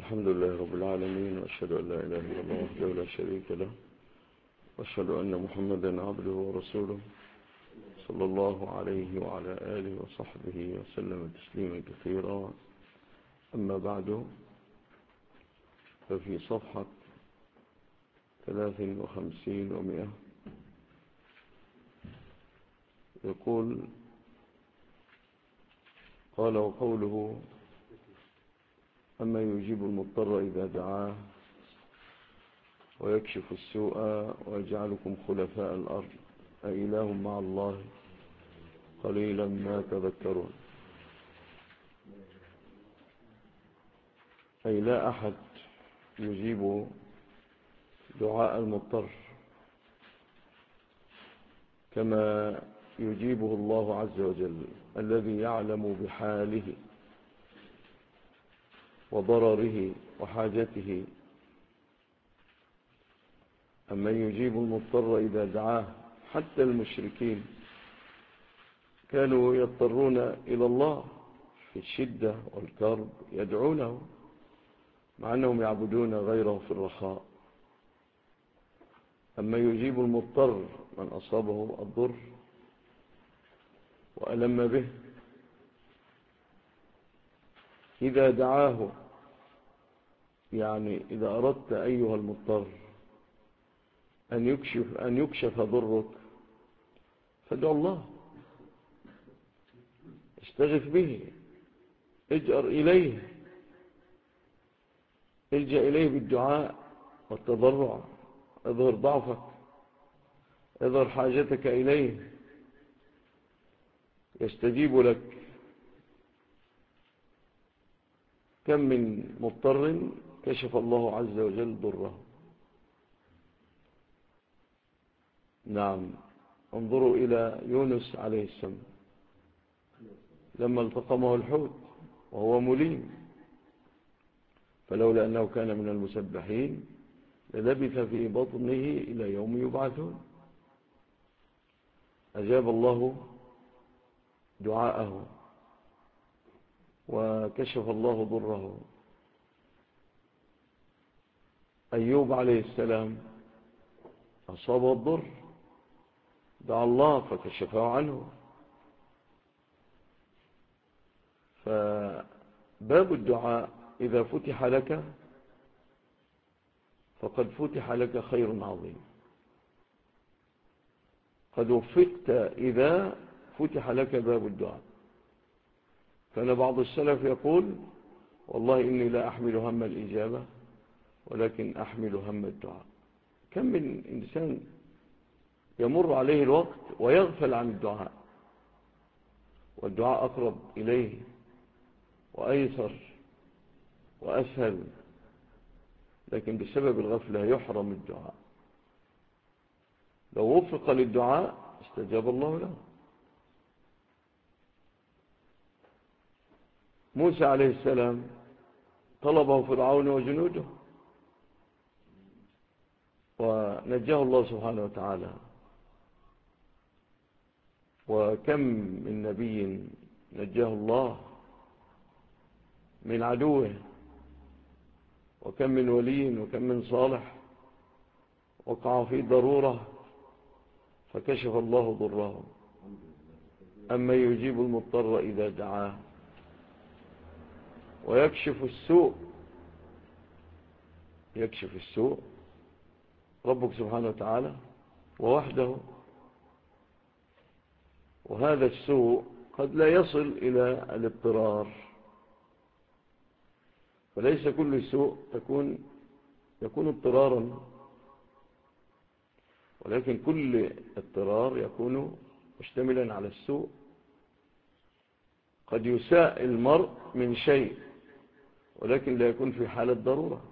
الحمد لله رب العالمين، وأشهد أن لا إله إلا الله وحده لا شريك له، وأشهد أن محمدا عبده ورسوله صلى الله عليه وعلى آله وصحبه وسلم تسليما كثيرا. أما بعد، ففي صفحة 53 و100 يقول: قال: وقوله: أما يجيب المضطر إذا دعاه ويكشف السوء ويجعلكم خلفاء الأرض أإله مع الله قليلا ما تذكرون. أي لا أحد يجيب دعاء المضطر كما يجيبه الله عز وجل، الذي يعلم بحاله وضرره وحاجته. أما يجيب المضطر إذا دعاه، حتى المشركين كانوا يضطرون إلى الله في الشدة والكرب، يدعونه مع أنهم يعبدون غيره في الرخاء. أما يجيب المضطر من أصابه الضر وألم به إذا دعاه، يعني إذا أردت أيها المضطر أن يكشف ضرك فادع الله، استغث به، اجأر إليه، الجأ إليه بالدعاء والتضرع، اظهر ضعفك، اظهر حاجتك إليه، يستجيب لك. كم من مضطر كشف الله عز وجل ضره. نعم، انظروا إلى يونس عليه السلام لما التقمه الحوت وهو مليم، فلولا أنه كان من المسبحين للبث في بطنه إلى يوم يبعثون. أجاب الله دعاءه وكشف الله ضره. أيوب عليه السلام أصابه الضر، دعا الله فكشفه عنه. فباب الدعاء إذا فتح لك فقد فتح لك خير عظيم. قد وفقت إذا فتح لك باب الدعاء. كان بعض السلف يقول: والله إني لا أحمل هم الإجابة ولكن أحمل هم الدعاء. كم من إنسان يمر عليه الوقت ويغفل عن الدعاء، والدعاء أقرب إليه وأيسر وأسهل، لكن بسبب الغفلة يحرم الدعاء. لو وفق للدعاء استجاب الله له. موسى عليه السلام طلبه فرعون وجنوده ونجاه الله سبحانه وتعالى. وكم من نبي نجاه الله من عدوه، وكم من ولي وكم من صالح وقع في ضرورة فكشف الله ضره. أما يجيب المضطر إذا دعاه ويكشف السوء، يكشف السوء ربك سبحانه وتعالى ووحده. وهذا السوء قد لا يصل إلى الاضطرار، فليس كل سوء يكون اضطرارا، ولكن كل اضطرار يكون مشتملا على السوء. قد يساء المرء من شيء ولكن لا يكون في حالة ضرورة.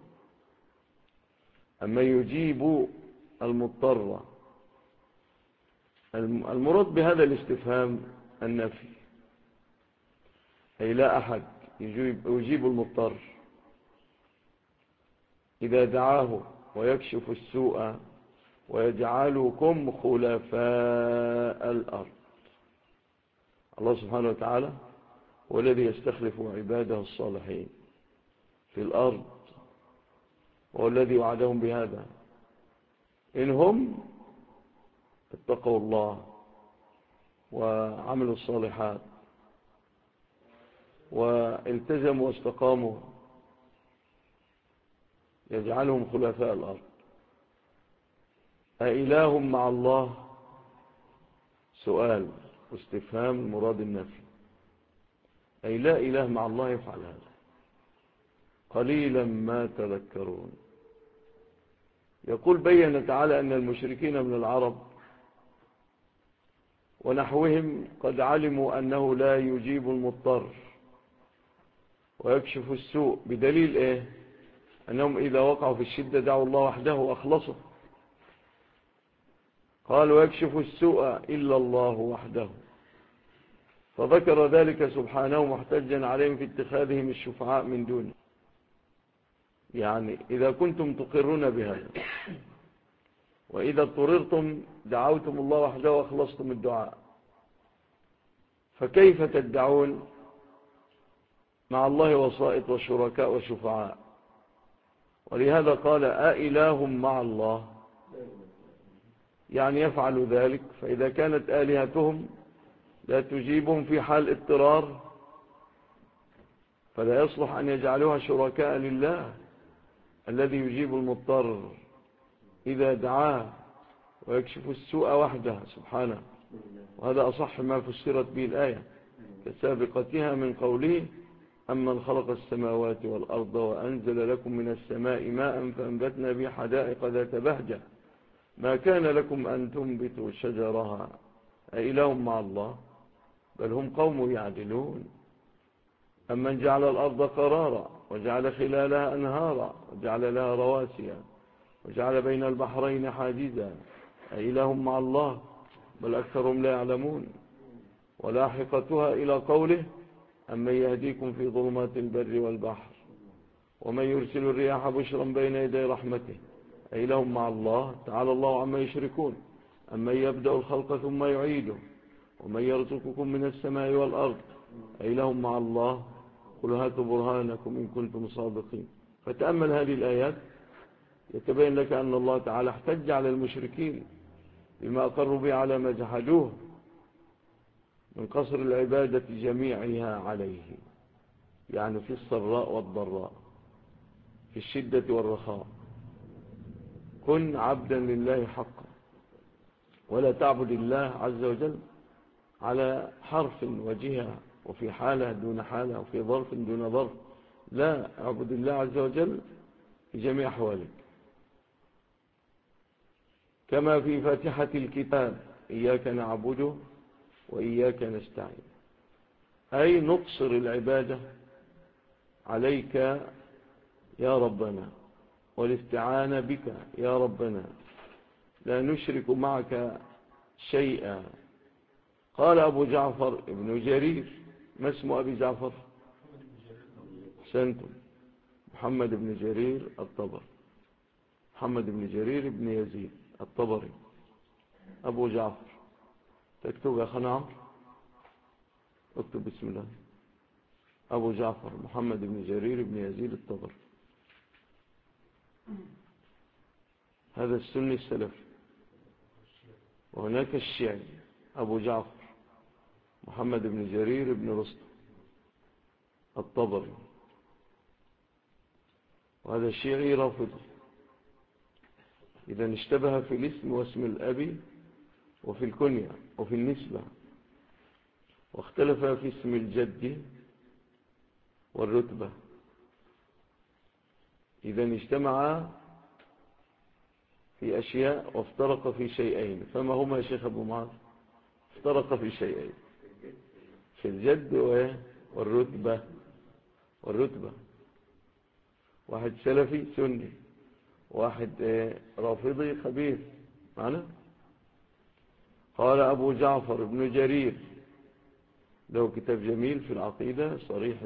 أما يجيب المضطر، المراد بهذا الاستفهام النفي، أي لا أحد يجيب المضطر إذا دعاه ويكشف السوء ويجعلكم خلفاء الأرض. الله سبحانه وتعالى هو الذي يستخلف عباده الصالحين في الأرض وهو الذي وعدهم بهذا إنهم اتقوا الله وعملوا الصالحات والتزموا واستقاموا يجعلهم خلفاء الأرض. أإله مع الله؟ سؤال واستفهام مراد النفي، أي لا إله مع الله يفعل هذا. قليلا ما تذكرون. يقول بين تعالى أن المشركين من العرب ونحوهم قد علموا أنه لا يجيب المضطر ويكشف السوء، بدليل إيه؟ أنهم إذا وقعوا في الشدة دعوا الله وحده وأخلصوا. قال ويكشف السوء إلا الله وحده، فذكر ذلك سبحانه محتجا عليهم في اتخاذهم الشفعاء من دونه. يعني إذا كنتم تقرون بهذا وإذا اضطررتم دعوتم الله وحده وأخلصتم الدعاء، فكيف تدعون مع الله وسائط وشركاء وشفعاء؟ ولهذا قال أإله مع الله، يعني يفعل ذلك. فإذا كانت آلهتهم لا تجيبهم في حال اضطرار فلا يصلح أن يجعلوها شركاء لله الذي يجيب المضطر إذا دعاه ويكشف السوء وحده سبحانه. وهذا أصح ما فسرت به الآية كسابقتها من قوله أمن خلق السماوات والأرض وأنزل لكم من السماء ماء فأنبتنا به حدائق ذات بهجة ما كان لكم أن تنبتوا شجرها أإله مع الله بل هم قوم يعدلون. أمن جعل الأرض قرارا وجعل خلالها أنهارا وجعل لها رواسي وجعل بين البحرين حاجزا أإله مع الله بل أكثرهم لا يعلمون. ولاحقتها إلى قوله أمن يهديكم في ظلمات البر والبحر ومن يرسل الرياح بشرا بين يدي رحمته أإله مع الله تعالى الله عما يشركون. أمن يبدأ الخلق ثم يعيده ومن يرزقكم من السماء والأرض أإله مع الله قل هاتوا برهانكم إن كنتم صادقين. فتأمل هذه الآيات يتبين لك أن الله تعالى احتج على المشركين بما أقروا به على ما جحدوه من قصر العبادة جميعها عليه، يعني في السراء والضراء في الشدة والرخاء. كن عبدا لله حقا ولا تعبد الله عز وجل على حرف وجهة وفي حالة دون حالة وفي ظرف دون ظرف. لا، اعبد الله عز وجل في جميع أحوالك، كما في فاتحة الكتاب إياك نعبده وإياك نستعين، أي نقصر العبادة عليك يا ربنا والاستعانة بك يا ربنا، لا نشرك معك شيئا. قال أبو جعفر ابن جرير، ما اسم أبي جعفر؟ أحسنتم، محمد بن جرير الطبري، محمد بن جرير بن يزيد الطبري أبو جعفر. تكتب يا خنعم، اكتب بسم الله. أبو جعفر محمد بن جرير بن يزيد الطبري، هذا السني السلفي. وهناك الشيعي أبو جعفر محمد بن جرير بن رستم الطبري، وهذا الشيعي رافضي. إذا اشتبه في الاسم واسم الأبي وفي الكنية وفي النسبة، واختلف في اسم الجد والرتبة. إذا اجتمع في أشياء وافترق في شيئين، فما هما يا شيخ أبو معاذ؟ افترق في شيئين، في الجد والرتبة. واحد سلفي سني، واحد رافضي خبيث معنا. قال أبو جعفر ابن جرير له كتاب جميل في العقيدة،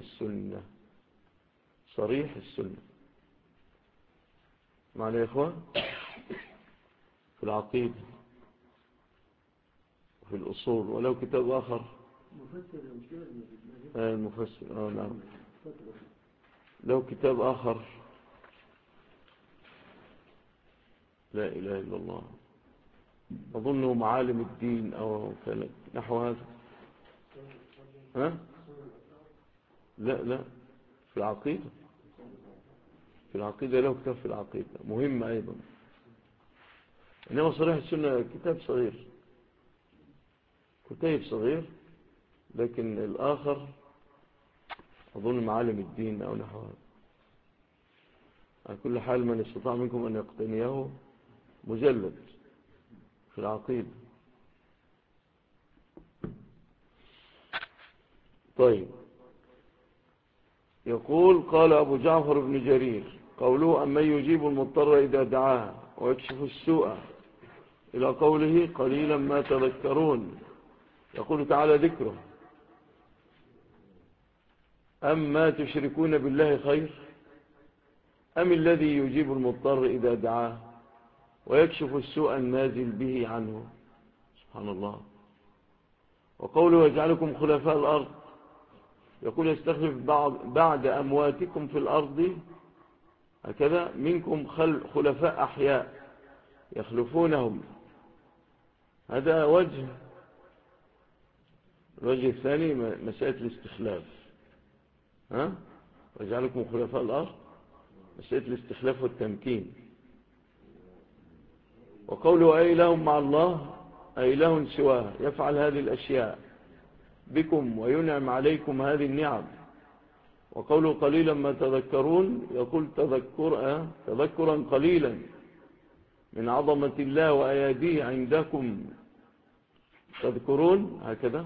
صريح السنة معنا يا إخوة، في العقيدة وفي الأصول. ولو كتاب آخر المفسر نعم، لو كتاب آخر لا إله إلا الله، أظنه معالم الدين أو نحو هذا. ها؟ لا، في العقيدة. في العقيدة له كتاب في العقيدة مهم أيضا. إنما صريح السنة كتاب صغير، كتاب صغير، لكن الآخر أظن معالم الدين أو نحو هذا. على كل حال من استطاع منكم أن يقتنيه مجلد في العقيدة. طيب، يقول قال أبو جعفر بن جرير قوله أمن يجيب المضطر إذا دعاه ويكشف السوء إلى قوله قليلا ما تذكرون، يقول تعالى ذكره أما تشركون بالله خير أم الذي يجيب المضطر إذا دعاه ويكشف السوء النازل به عنه. سبحان الله. وقوله يجعلكم خلفاء الأرض، يقول يستخلف بعد أمواتكم في الأرض هكذا منكم خلفاء أحياء يخلفونهم. هذا وجه. الوجه الثاني مسألة الاستخلاف. ويجعلكم خلفاء الأرض، مسألة الاستخلاف والتمكين. وقوله أي لهم مع الله أي لهم سواه يفعل هذه الأشياء بكم وينعم عليكم هذه النعم. وقوله قليلا ما تذكرون، يقول تذكرا قليلا من عظمة الله وأياديه عندكم تذكرون. هكذا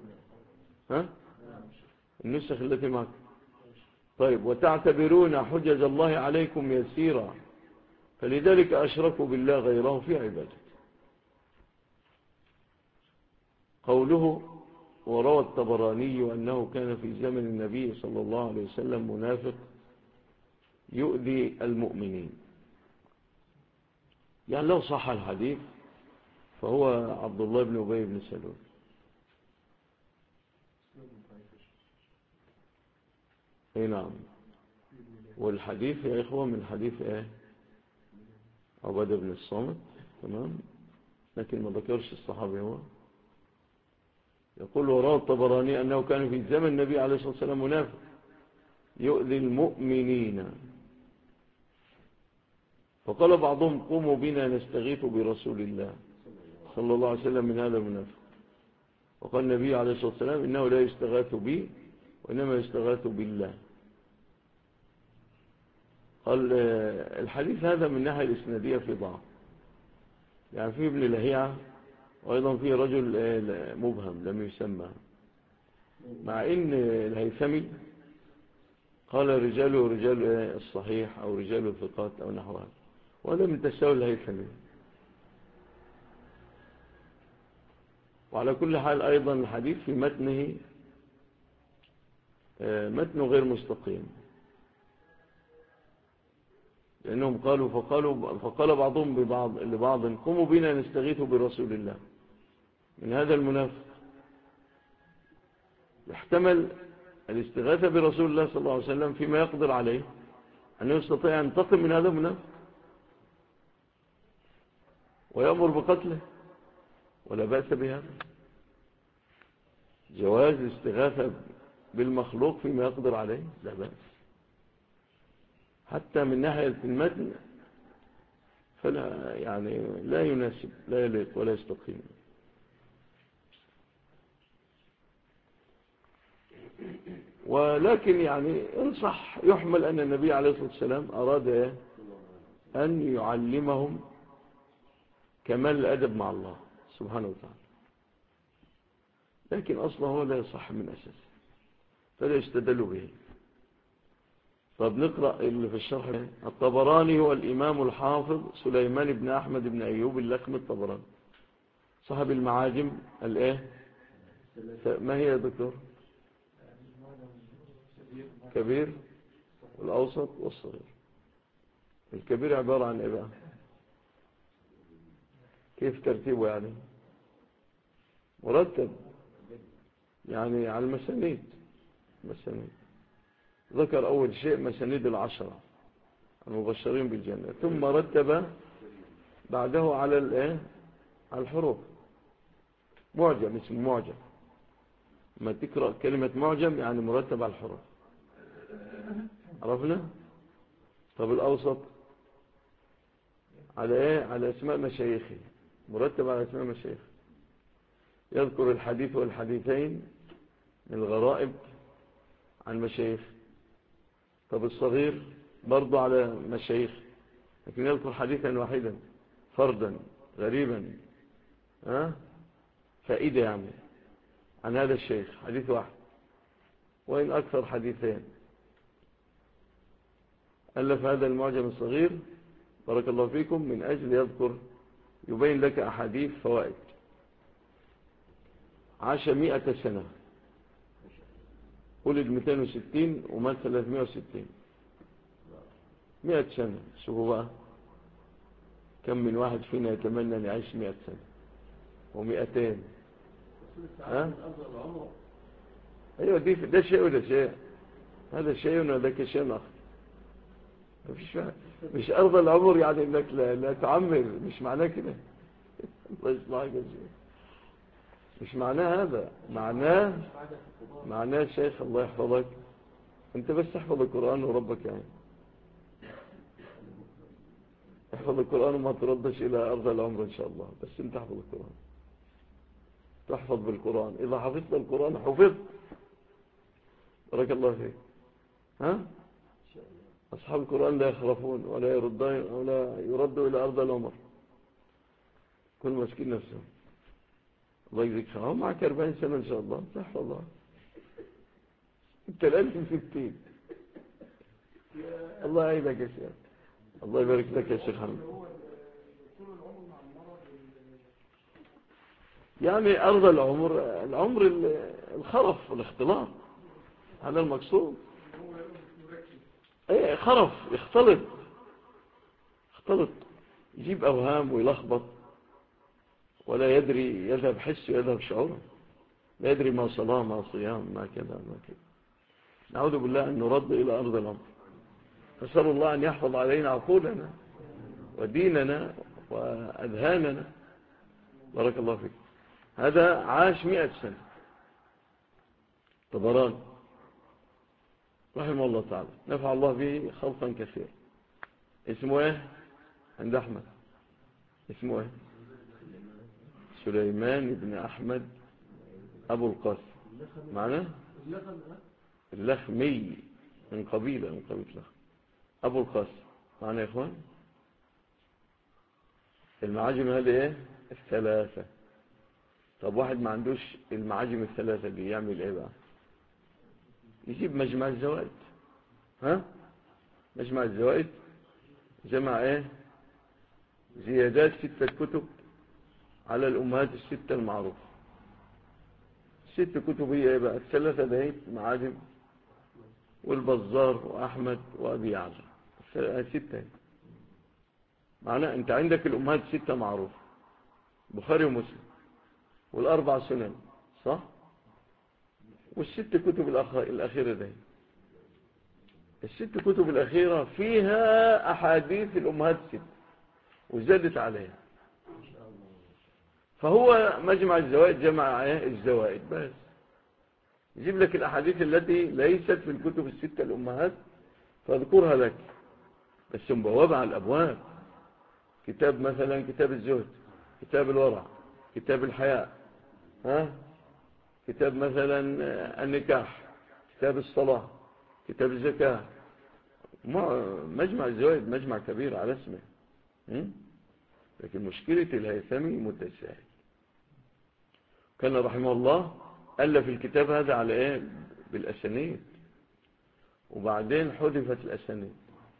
النسخ التي معك. طيب، وتعتبرون حجج الله عليكم يسيرا فلذلك أشركوا بالله غيره في عبادته. قوله وروى الطبراني أنه كان في زمن النبي صلى الله عليه وسلم منافق يؤذي المؤمنين. يعني لو صح الحديث فهو عبد الله بن أبي بن سلول. اي نعم. والحديث يا إخوة من حديث عبادة بن الصامت، تمام، لكن ما ذكرش الصحابي هو. يقول وروى الطبراني أنه كان في زمن النبي عليه الصلاة والسلام منافق يؤذي المؤمنين، فقال بعضهم قوموا بنا نستغيث برسول الله صلى الله عليه وسلم من هذا المنافق. وقال النبي عليه الصلاة والسلام إنه لا يستغاث بي وإنما يستغاث بالله. قال الحديث هذا من ناحية الإسنادية في ضعف، يعني فيه ابن لهيعة، وأيضا فيه رجل مبهم لم يسمى، مع إن الهيثمي قال رجاله رجال الصحيح أو رجال الثقات أو نحوها، وهذا من تساؤل الهيثمي. وعلى كل حال أيضا الحديث في متنه متنه غير مستقيم، لأنهم فقال بعضهم لبعض قوموا بنا نستغيث برسول الله من هذا المنافق. يحتمل الاستغاثة برسول الله صلى الله عليه وسلم فيما يقدر عليه أنه يستطيع أن ينتقم من هذا المنافق ويأمر بقتله، ولا بأس بهذا. جواز الاستغاثة بالمخلوق فيما يقدر عليه لا بأس، حتى من ناحية المتن فلا يعني لا يناسب، لا يليق ولا يستقيم. ولكن يعني انصح يحمل أن النبي عليه الصلاة والسلام أراد أن يعلمهم كمال الأدب مع الله سبحانه وتعالى، لكن أصلا هو لا يصح من أساس، فلا يستدل به. طب نقرأ اللي في الشرح. الطبراني هو الإمام الحافظ سليمان بن أحمد بن أيوب اللخم الطبراني، صاحب المعاجم ما هي يا دكتور؟ كبير والأوسط والصغير. الكبير عبارة عن إيه بقى؟ كيف ترتيبه يعني؟ مرتب يعني على المسانيد. ذكر أول شيء مسانيد 10 المبشرين بالجنة، ثم رتب بعده على الايه، على الحروف. معجم، اسمه معجم. ما تقرأ كلمة معجم يعني مرتب على الحروف. عرفنا؟ طب الأوسط على ايه؟ على اسماء مشايخه، مرتب على اسماء مشايخه، يذكر الحديث والحديثين من الغرائب عن مشايخ. طب الصغير برضو على مشايخ، لكن يذكر حديثا واحدا فردا غريبا، فائدة يعني عن هذا الشيخ، حديث واحد وإن أكثر حديثين. ألف هذا المعجم الصغير بارك الله فيكم من أجل يذكر، يبين لك أحاديث فوائد. عاش 100 سنة، ولد 260 ومات 360. 100 سنة. شوفوا بقى كم من واحد فينا يتمنى أن يعيش 100 سنة و200. أيوة، ده شيء وده شيء، هذا شيء وذاك شيء آخر. مش أرض العمر يعني إنك لا تعمر، مش معناه كده. الله يصلحك يا شيخ، مش معناه هذا. معناه شيخ الله يحفظك، انت بس احفظ القرآن وربك يعني. احفظ القرآن وما تردش إلى أرض العمر إن شاء الله، بس انت احفظ القرآن، تحفظ بالقرآن. إذا حفظت القرآن حفظت. بارك الله فيك. أصحاب القرآن لا يخرفون ولا يردوا إلى أرض العمر. كل مسكين نفسه. الله يجزيك خير. معك 40 سنة إن شاء الله تحفظ الله. انت الآن في 60. الله يعينك يا شيخ، الله يبارك لك يا شيخ حمد. يعني أرض العمر الخرف والاختلاط، هذا المقصود. ايه، خرف، يختلط، يجيب أوهام ويلخبط، ولا يدري، يذهب حسه يذهب شعوره، لا يدري ما صلاة ما صيام ما كذا ما كذا. نعوذ بالله أن نرد إلى أرض العمر. فسأل الله أن يحفظ علينا عقولنا وديننا وأذهاننا. بارك الله فيك. هذا عاش 100 سنة. طبراني رحمه الله تعالى، نفع الله به خلقا كثيرا. اسمه ايه عند أحمد؟ اسمه ايه؟ سليمان بن أحمد أبو القاسم. معناه اللخمي، من قبيلة لخم. أبو القاسم معناه يا إخوان. المعاجم هذه ايه؟ الثلاثة. طب واحد ما عندوش المعاجم الثلاثة دي يعمل ايه بقى؟ يجيب مجمع الزوائد. مجمع الزوائد جمع ايه؟ زيادات 6 كتب على الأمهات ال6 المعروفة. 6 كتب هي ايه بقى؟ الثلاثة دهيت معاجم، والبزار وأحمد وأبي يعلى. 6. معناه انت عندك الأمهات 6 معروفة، بخاري ومسلم، والأربع سنن، صح؟ وال6 كتب الأخيرة دهيت. ال6 كتب الأخيرة فيها أحاديث الأمهات 6 وزادت عليها. فهو مجمع الزوائد جمع الزوائد بس، يجيب لك الأحاديث التي ليست في الكتب ال6 الأمهات فاذكرها لك، بس مبوابة على الأبواب. كتاب مثلا كتاب الزهد، كتاب الورع، كتاب الحياء، كتاب مثلا النكاح، كتاب الصلاة، كتاب الزكاة. مجمع الزوائد مجمع كبير على اسمه. لكن مشكلة الهيثمي متساهل. كان رحمه الله ألف الكتاب هذا على ايه؟ بالأسانيد، وبعدين حذفت الأسانيد.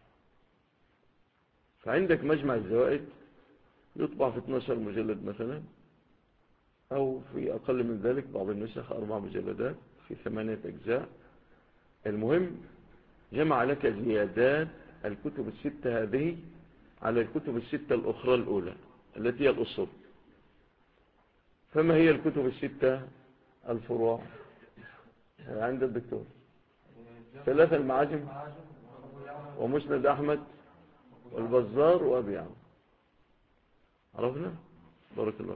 فعندك مجمع الزوائد يطبع في 12 مجلد مثلا، أو في أقل من ذلك، بعض النسخ 4 مجلدات في 8 أجزاء. المهم جمع لك زيادات الكتب ال6 هذه على الكتب ال6 الأخرى الأولى التي هي الأصول. فما هي الكتب ال6 الفروع عند الدكتور؟ 3 المعاجم ومسند أحمد والبزار وأبي يعلى. عرفنا؟ بارك الله.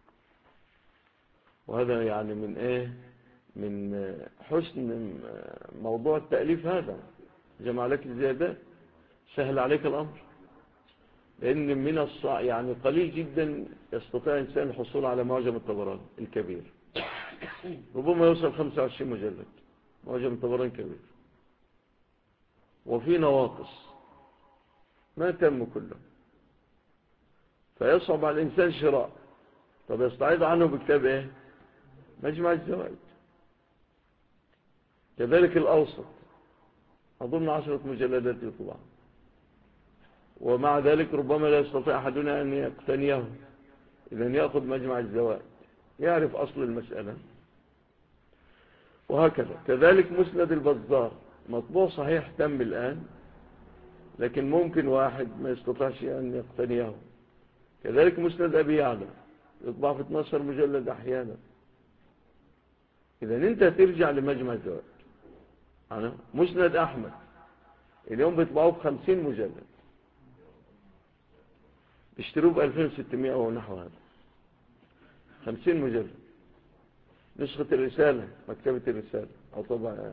وهذا يعني من حسن موضوع التأليف هذا، جمع لك الزيادات، سهل عليك الأمر. لأن من يعني قليل جدا يستطيع إنسان الحصول على معجم الطبراني الكبير، ربما يوصل 25 مجلد. معجم الطبراني كبير وفي نواقص ما تم كله، فيصعب على الإنسان شراء. طب يستعيد عنه بكتاب مجمع الزوائد. كذلك الأوسط أظن 10 مجلدات يطبع، ومع ذلك ربما لا يستطيع أحدنا أن يقتنيه. إذن يأخذ مجمع الزوائد، يعرف أصل المسألة. وهكذا كذلك مسند البزار مطبوع صحيح تم الآن، لكن ممكن واحد ما يستطيعش أن يقتنيه. كذلك مسند أبي يعلى يطبع في 12 مجلد أحيانا. إذن أنت ترجع لمجمع الزوائد. مسند أحمد اليوم بيطبعوه ب50 مجلد، اشتروه ب2600 أو نحو هذا، 50 مجلد. نسخة الرسالة، مكتبة الرسالة أو طبع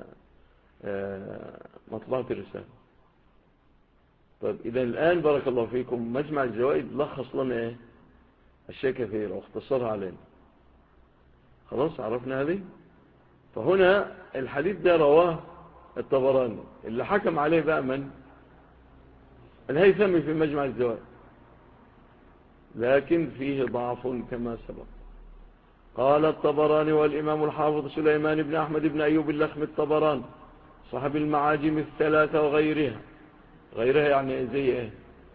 مطبعة الرسالة. طيب إذا الآن بارك الله فيكم مجمع الزوائد لخص لنا أشياء كثيرة واختصرها علينا. خلاص عرفنا هذه. فهنا الحديث ده رواه الطبراني، اللي حكم عليه بقى من؟ الهيثمي في مجمع الزوائد، لكن فيه ضعف كما سبق. قال الطبراني والإمام الحافظ سليمان بن أحمد بن أيوب اللخم الطبراني صاحب المعاجم الثلاثة وغيرها. غيرها يعني زي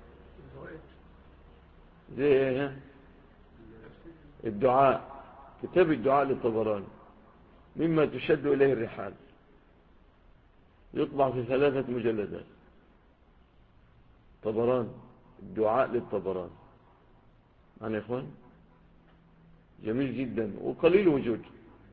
زي الدعاء، كتاب الدعاء للطبراني مما تشد إليه الرحال، يطبع في 3 مجلدات. طبراني، الدعاء للطبراني. معنا يا إخوان؟ جميل جدا وقليل وجود.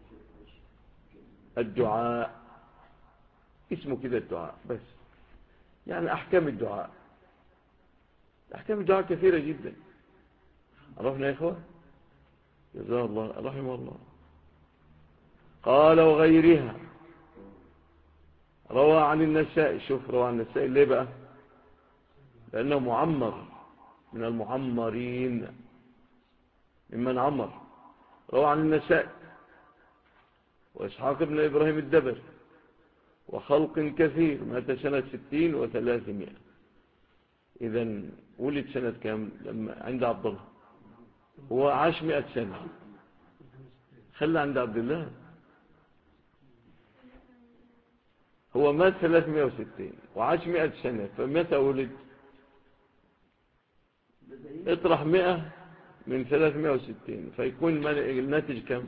الدعاء اسمه كده الدعاء بس، يعني أحكام الدعاء. أحكام الدعاء كثيرة جدا. عرفنا يا إخوان؟ جزاه الله رحمه الله. قال وغيرها روى عن النسائي. شوف روى عن النسائي ليه بقى؟ لأنه معمر من المعمرين، ممن عمر. روى عن النسائي وإسحاق بن إبراهيم الدبر وخلق كثير، مات سنة 60 و300. إذن ولد سنة كام لما عند عبد الله؟ هو عاش 100 سنة. خلى عند عبد الله، هو مات 360 وعاش 100 سنة، فمتى ولد؟ اطرح 100 من 360 فيكون الناتج كم؟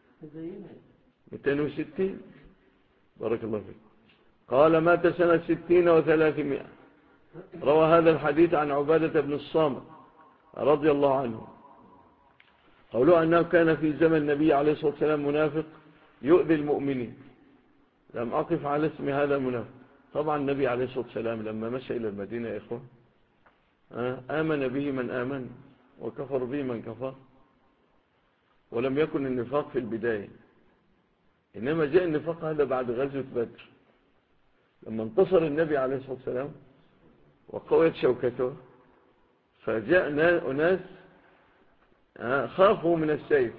260. بارك الله فيك. قال مات سنة 60 و300. روى هذا الحديث عن عبادة بن الصامت رضي الله عنه، قولوا أنه كان في زمن النبي عليه الصلاة والسلام منافق يؤذي المؤمنين. لم أقف على اسم هذا المنافق. طبعا النبي عليه الصلاة والسلام لما مشى إلى المدينة يا إخوة آمن به من آمن وكفر به من كفر، ولم يكن النفاق في البداية، إنما جاء النفاق هذا بعد غزوة بدر، لما انتصر النبي عليه الصلاة والسلام وقويت شوكته، فجاء أناس خافوا من السيف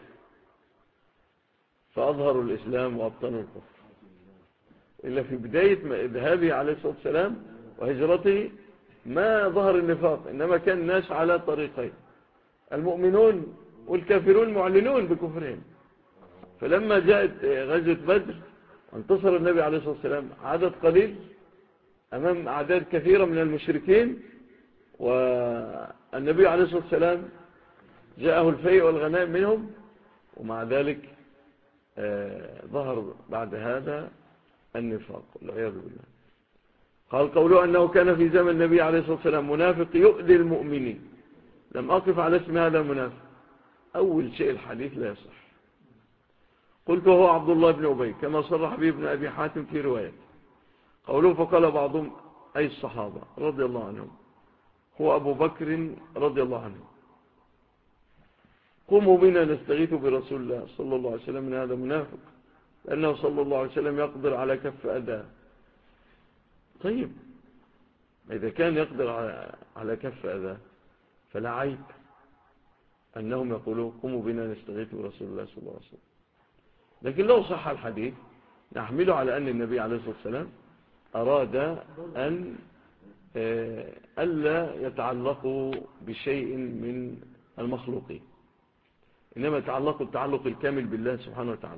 فأظهروا الإسلام وأبطنوا الكفر. إلا في بداية ذهابه عليه الصلاة والسلام وهجرته ما ظهر النفاق، إنما كان الناس على طريقين، المؤمنون والكافرون معلنون بكفرهم. فلما جاءت غزوة بدر وانتصر النبي عليه الصلاة والسلام عدد قليل أمام أعداد كثيرة من المشركين، والنبي عليه الصلاة والسلام جاءه الفيء والغنائم منهم، ومع ذلك ظهر بعد هذا النفاق والعياذ بالله. قال قوله أنه كان في زمن النبي عليه الصلاة والسلام منافق يؤذي المؤمنين. لم أقف على اسم هذا المنافق. أول شيء الحديث لا يصح. قلت هو عبد الله بن أبي كما صرح به ابن أبي حاتم في رواية. قوله فقال بعضهم أي الصحابة رضي الله عنهم هو أبو بكر رضي الله عنه. قوموا بنا نستغيث برسول الله صلى الله عليه وسلم، من هذا منافق، لأنه صلى الله عليه وسلم يقدر على كف أذى. طيب إذا كان يقدر على كف أذى فلا عيب أنهم يقولوا قوموا بنا نستغيث برسول الله صلى الله عليه وسلم. لكن لو صح الحديث نحمله على أن النبي عليه الصلاة والسلام أراد أن ألا يتعلقوا بشيء من المخلوقين، إنما يتعلقوا التعلق الكامل بالله سبحانه وتعالى.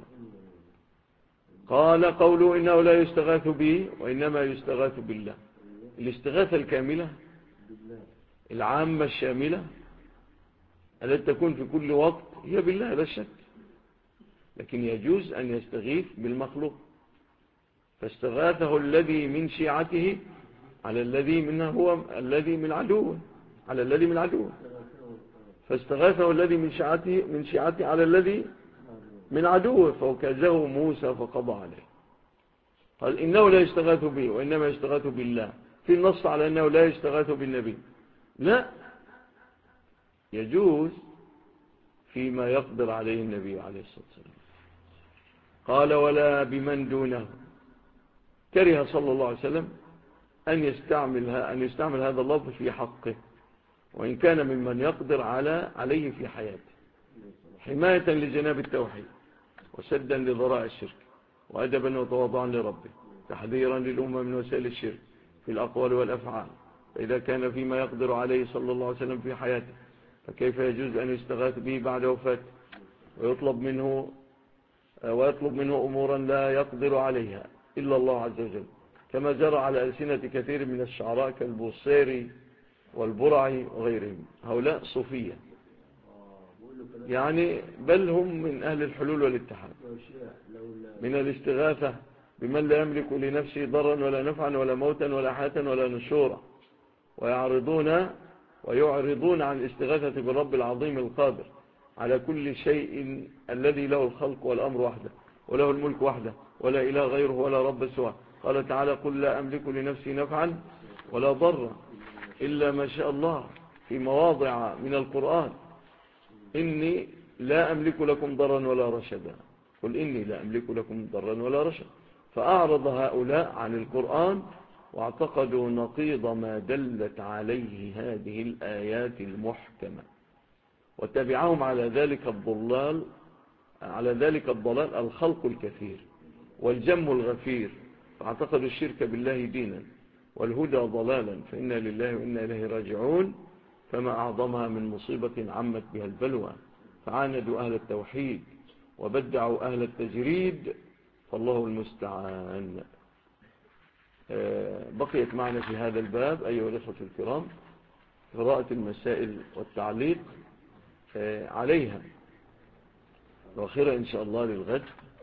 قال قولوا إنه لا يستغاث به وإنما يستغاث بالله. الاستغاثة الكاملة العامة الشاملة التي تكون في كل وقت هي بالله لا شك، لكن يجوز أن يستغيث بالمخلوق. فاستغاثه الذي من شيعته على الذي من عدوه، على الذي من عدوه. فاستغاثه الذي من شيعته على الذي من عدوه فوكزه موسى فقضى عليه. قال إنه لا يستغاث به وإنما يستغاث بالله. في النص على أنه لا يستغاث بالنبي، لا، يجوز فيما يقدر عليه النبي عليه الصلاة والسلام. قال ولا بمن دونه. كره صلى الله عليه وسلم أن يستعمل هذا اللفظ في حقه، وإن كان ممن يقدر عليه في حياته، حماية لجناب التوحيد وسدا لذراع الشرك وأدبا وتواضعا لربه، تحذيرا للأمة من وسائل الشرك في الأقوال والأفعال. فإذا كان فيما يقدر عليه صلى الله عليه وسلم في حياته، فكيف يجوز أن يستغاث به بعد وفاته ويطلب منه أمورا لا يقدر عليها إلا الله عز وجل، كما جرى على ألسنة كثير من الشعراء كالبوصيري والبرعي وغيرهم. هؤلاء صوفية يعني، بل هم من أهل الحلول والاتحاد، من الاستغاثة بمن لا يملك لنفسه ضرا ولا نفعا ولا موتا ولا حياة ولا نشورا، ويعرضون عن الاستغاثة بالرب العظيم القادر على كل شيء الذي له الخلق والأمر وحده وله الملك وحده ولا إله غيره ولا رب سواه. قال تعالى قل لا أملك لنفسي نفعا ولا ضرا إلا ما شاء الله في مواضع من القرآن. إني لا أملك لكم ضرا ولا رشدا، قل إني لا أملك لكم ضرا ولا رشدا. فأعرض هؤلاء عن القرآن واعتقدوا نقيض ما دلت عليه هذه الآيات المحكمة، وتبعهم على ذلك الضلال الخلق الكثير والجم الغفير، فاعتقدوا الشرك بالله دينا والهدى ضلالا، فإنا لله وإنا إليه راجعون. فما أعظمها من مصيبة عمت بها البلوى، فعاندوا أهل التوحيد وبدعوا أهل التجريد، فالله المستعان. بقيت معنا في هذا الباب أيها الأخوة الكرام قراءة المسائل والتعليق عليها، وآخرها إن شاء الله للغد.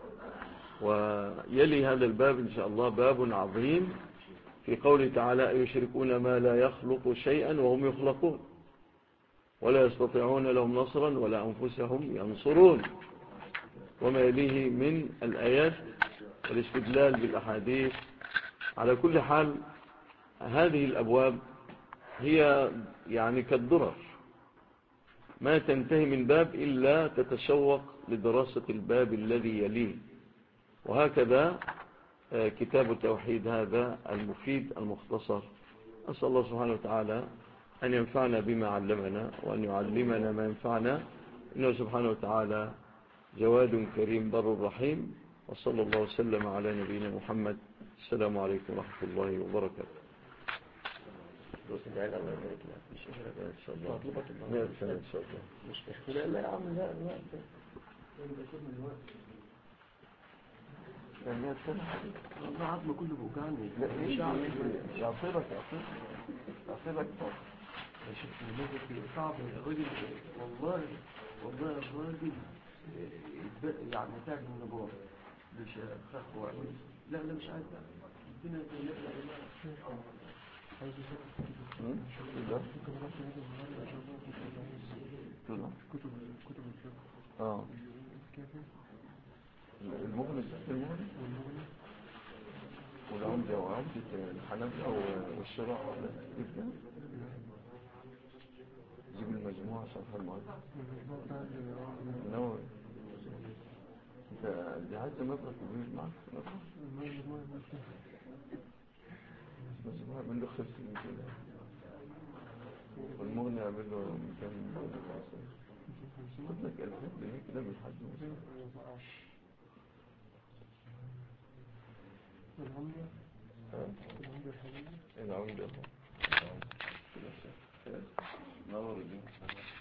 ويلي هذا الباب إن شاء الله باب عظيم في قوله تعالى يشركون ما لا يخلق شيئا وهم يخلقون ولا يستطيعون لهم نصرا ولا أنفسهم ينصرون، وما يليه من الآيات والاستدلال بالأحاديث. على كل حال هذه الأبواب هي يعني كالدرر، ما تنتهي من باب إلا تتشوق لدراسة الباب الذي يليه. وهكذا كتاب التوحيد هذا المفيد المختصر. أسأل الله سبحانه وتعالى أن ينفعنا بما علمنا وأن يعلمنا ما ينفعنا، إنه سبحانه وتعالى جواد كريم بر رحيم. وصلى الله وسلم على نبينا محمد. السلام عليكم ورحمة الله وبركاته. لا يا عم لا والله عظمه كله بوجعني. يعصبك يا شيخ الموقف صعب يا راجل، والله الراجل يعني تعب من النبار مش خاف وعمل. لا مش عايز الدنيا المغني والعمدة وعمدة الحنفية والشراع جيب المجموعة صفحة المؤلف نووي. انت جهاز مطرق موجود معك مجموعة منه 500 كده والمغني عمل له 250 خد لك 2000 جنيه كده من حد العمدة نور الدين